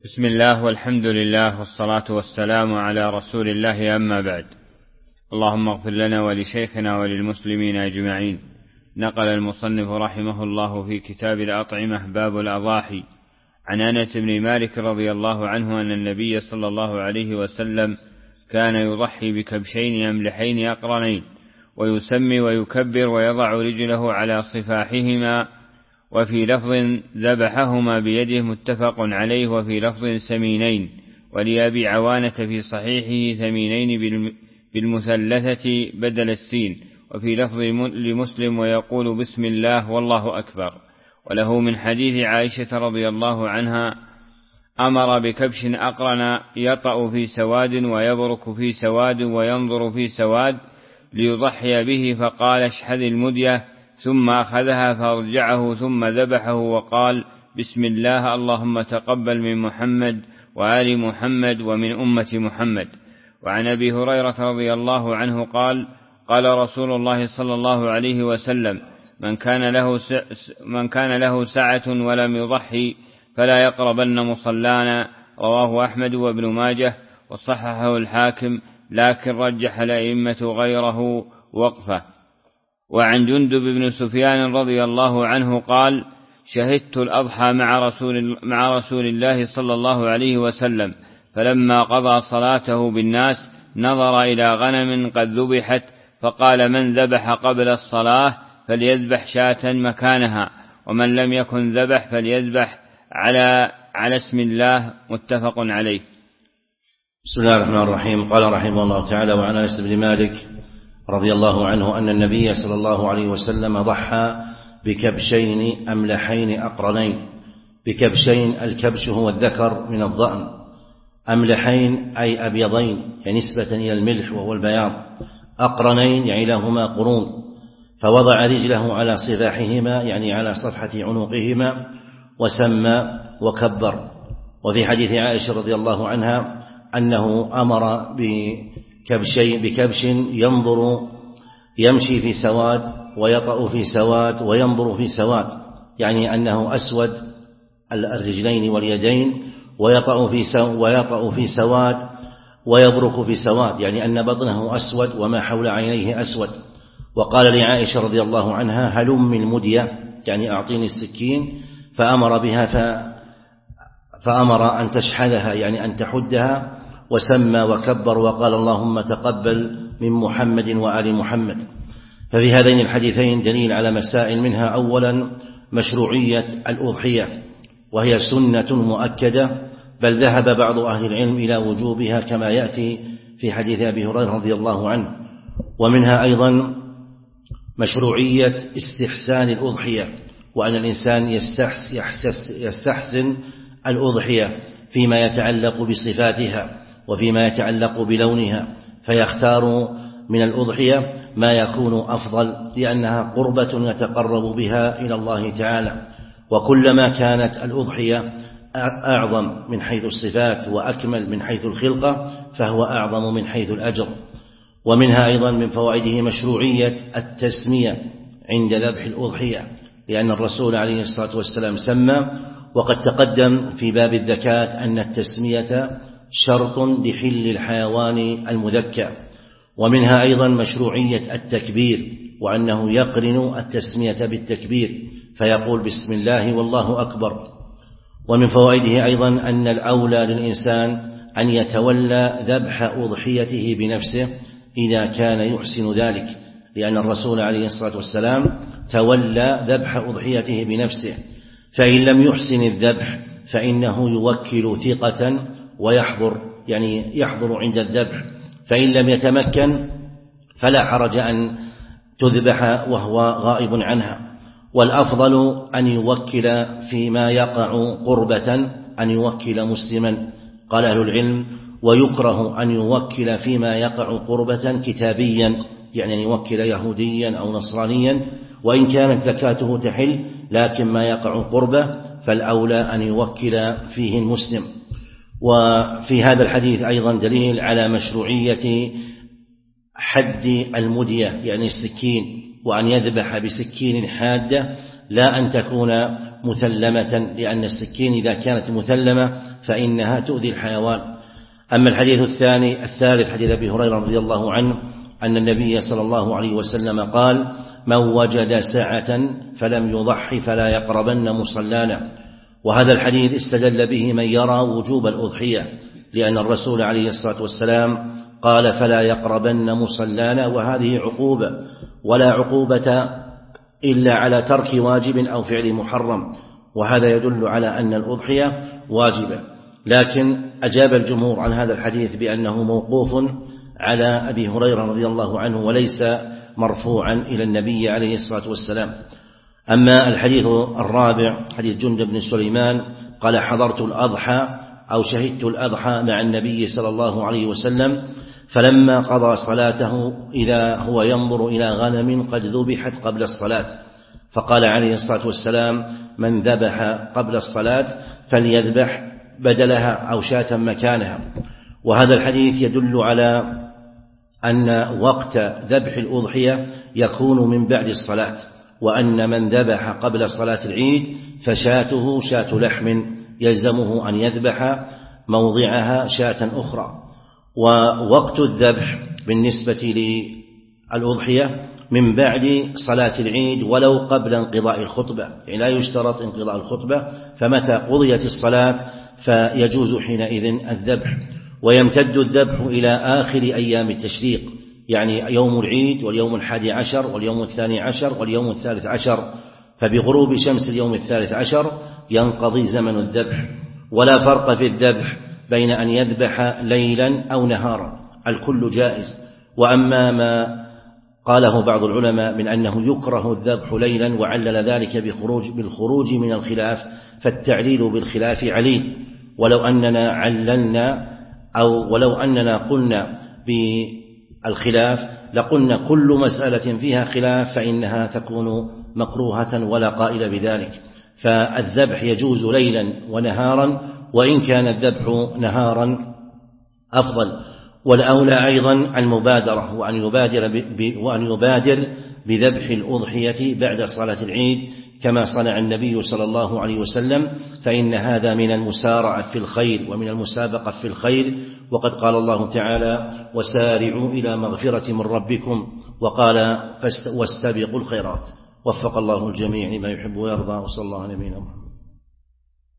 بسم الله والحمد لله والصلاة والسلام على رسول الله، أما بعد. اللهم اغفر لنا ولشيخنا وللمسلمين أجمعين. نقل المصنف رحمه الله في كتاب الأطعمة باب الأضاحي عن أنس بن مالك رضي الله عنه أن النبي صلى الله عليه وسلم كان يضحي بكبشين أملحين أقرنين، ويسمي ويكبر ويضع رجله على صفاحهما، وفي لفظ ذبحهما بيده متفق عليه، وفي لفظ سمينين. ولأبي عوانة في صحيحه ثمينين بالمثلثة بدل السين، وفي لفظ لمسلم ويقول بسم الله والله أكبر. وله من حديث عائشة رضي الله عنها أمر بكبش أقرن يطأ في سواد ويبرك في سواد وينظر في سواد ليضحي به، فقال اشحذ المدية، ثم أخذها فارجعه ثم ذبحه وقال بسم الله اللهم تقبل من محمد وآل محمد ومن أمة محمد. وعن أبي هريرة رضي الله عنه قال قال رسول الله صلى الله عليه وسلم من كان له سعة ولم يضحي فلا يقربن مصلانا. رواه أحمد وابن ماجه وصححه الحاكم، لكن رجح الأئمة غيره وقفه. وعن جندب بن سفيان رضي الله عنه قال شهدت الأضحى مع رسول الله صلى الله عليه وسلم، فلما قضى صلاته بالناس نظر إلى غنم قد ذبحت، فقال من ذبح قبل الصلاة فليذبح شاة مكانها، ومن لم يكن ذبح فليذبح على اسم الله. متفق عليه. بسم الله الرحمن الرحيم. قال رحمه الله تعالى: وعن أنس بن مالك رضي الله عنه أن النبي صلى الله عليه وسلم ضحى بكبشين أملحين أقرنين. بكبشين، الكبش هو الذكر من الضأن، أملحين أي أبيضين، يعني نسبة إلى الملح وهو البياض، أقرنين يعني لهما قرون، فوضع رجله على صفاحهما يعني على صفحة عنقهما، وسمى وكبر. وفي حديث عائشة رضي الله عنها أنه أمر بكبش يمشي في سواد ويطأ في سواد وينظر في سواد، يعني أنه أسود الرجلين واليدين، ويطأ في سواد ويبرك في سواد، يعني أن بطنه أسود وما حول عينيه أسود. وقال لعائشة رضي الله عنها هلم المدية، يعني أعطيني السكين، فأمر بها فأمر أن تشحذها، يعني أن تحدها، وسمى وكبر وقال اللهم تقبل من محمد وآل محمد. ففي هذين الحديثين دليل على مسائل، منها أولا مشروعية الأضحية، وهي سنة مؤكدة، بل ذهب بعض أهل العلم إلى وجوبها كما يأتي في حديث أبي هريرة رضي الله عنه. ومنها أيضا مشروعية استحسان الأضحية، وأن الإنسان يستحسن الأضحية فيما يتعلق بصفاتها وفيما يتعلق بلونها، فيختار من الأضحية ما يكون أفضل، لأنها قربة يتقرب بها إلى الله تعالى. وكلما كانت الأضحية أعظم من حيث الصفات وأكمل من حيث الخلقة فهو أعظم من حيث الأجر. ومنها أيضا من فوائده مشروعية التسمية عند ذبح الأضحية، لأن الرسول عليه الصلاة والسلام سمى، وقد تقدم في باب الذكاة أن التسمية شرط لحل الحيوان المذكى. ومنها أيضا مشروعية التكبير، وأنه يقرن التسمية بالتكبير، فيقول بسم الله والله أكبر. ومن فوائده أيضا أن الأولى للإنسان أن يتولى ذبح أضحيته بنفسه إذا كان يحسن ذلك، لأن الرسول عليه الصلاة والسلام تولى ذبح أضحيته بنفسه، فإن لم يحسن الذبح فإنه يوكل ثقة ويحضر، يعني يحضر عند الذبح، فإن لم يتمكن فلا حرج أن تذبح وهو غائب عنها. والأفضل أن يوكل فيما يقع قربة، أن يوكل مسلما. قال أهل العلم ويكره أن يوكل فيما يقع قربة كتابيا، يعني أن يوكل يهوديا أو نصرانيا، وإن كانت زكاته تحل، لكن ما يقع قربة فالأولى أن يوكل فيه المسلم. وفي هذا الحديث أيضا دليل على مشروعية حد المدية، يعني السكين، وأن يذبح بسكين حادة لا أن تكون مثلمة، لأن السكين إذا كانت مثلمة فإنها تؤذي الحيوان. أما الحديث الثالث حديث أبي هريرة رضي الله عنه أن النبي صلى الله عليه وسلم قال: من وجد ساعة فلم يضحي فلا يقربن مصلانا. وهذا الحديث استدل به من يرى وجوب الأضحية، لأن الرسول عليه الصلاة والسلام قال: فلا يقربن مصلانا، وهذه عقوبة، ولا عقوبة إلا على ترك واجب أو فعل محرم، وهذا يدل على أن الأضحية واجبة. لكن أجاب الجمهور عن هذا الحديث بأنه موقوف على أبي هريرة رضي الله عنه وليس مرفوعا إلى النبي عليه الصلاة والسلام. أما الحديث الرابع حديث جندب بن سليمان قال: حضرت الأضحى أو شهدت الأضحى مع النبي صلى الله عليه وسلم، فلما قضى صلاته إذا هو ينظر إلى غنم قد ذبحت قبل الصلاة، فقال عليه الصلاة والسلام: من ذبح قبل الصلاة فليذبح بدلها أو شاة مكانها. وهذا الحديث يدل على أن وقت ذبح الأضحية يكون من بعد الصلاة، وأن من ذبح قبل صلاة العيد فشاته شاة لحم يلزمه أن يذبح موضعها شاة أخرى. ووقت الذبح بالنسبة للأضحية من بعد صلاة العيد ولو قبل انقضاء الخطبة، يعني لا يشترط انقضاء الخطبة، فمتى قضيت الصلاة فيجوز حينئذ الذبح. ويمتد الذبح إلى آخر أيام التشريق، يعني يوم العيد واليوم 11 واليوم 12 واليوم 13، فبغروب شمس اليوم 13 ينقضي زمن الذبح. ولا فرق في الذبح بين أن يذبح ليلا أو نهارا، الكل جائز. وأما ما قاله بعض العلماء من أنه يكره الذبح ليلا وعلل ذلك بالخروج من الخلاف، فالتعليل بالخلاف عليل. ولو أننا عللنا ولو أننا قلنا بالخلاف لقلنا كل مسألة فيها خلاف فإنها تكون مكروهة ولا قائل بذلك. فالذبح يجوز ليلا ونهارا، وإن كان الذبح نهارا أفضل. والأولى أيضا المبادرة، وأن يبادر بذبح الأضحية بعد صلاة العيد كما صنع النبي صلى الله عليه وسلم، فإن هذا من المسارعة في الخير ومن المسابقة في الخير. وقد قال الله تعالى: وسارعوا إلى مغفرة من ربكم، وقال: واستبقوا الخيرات. وفق الله الجميع لما يحب ويرضى، وصلى الله على نبينا محمد.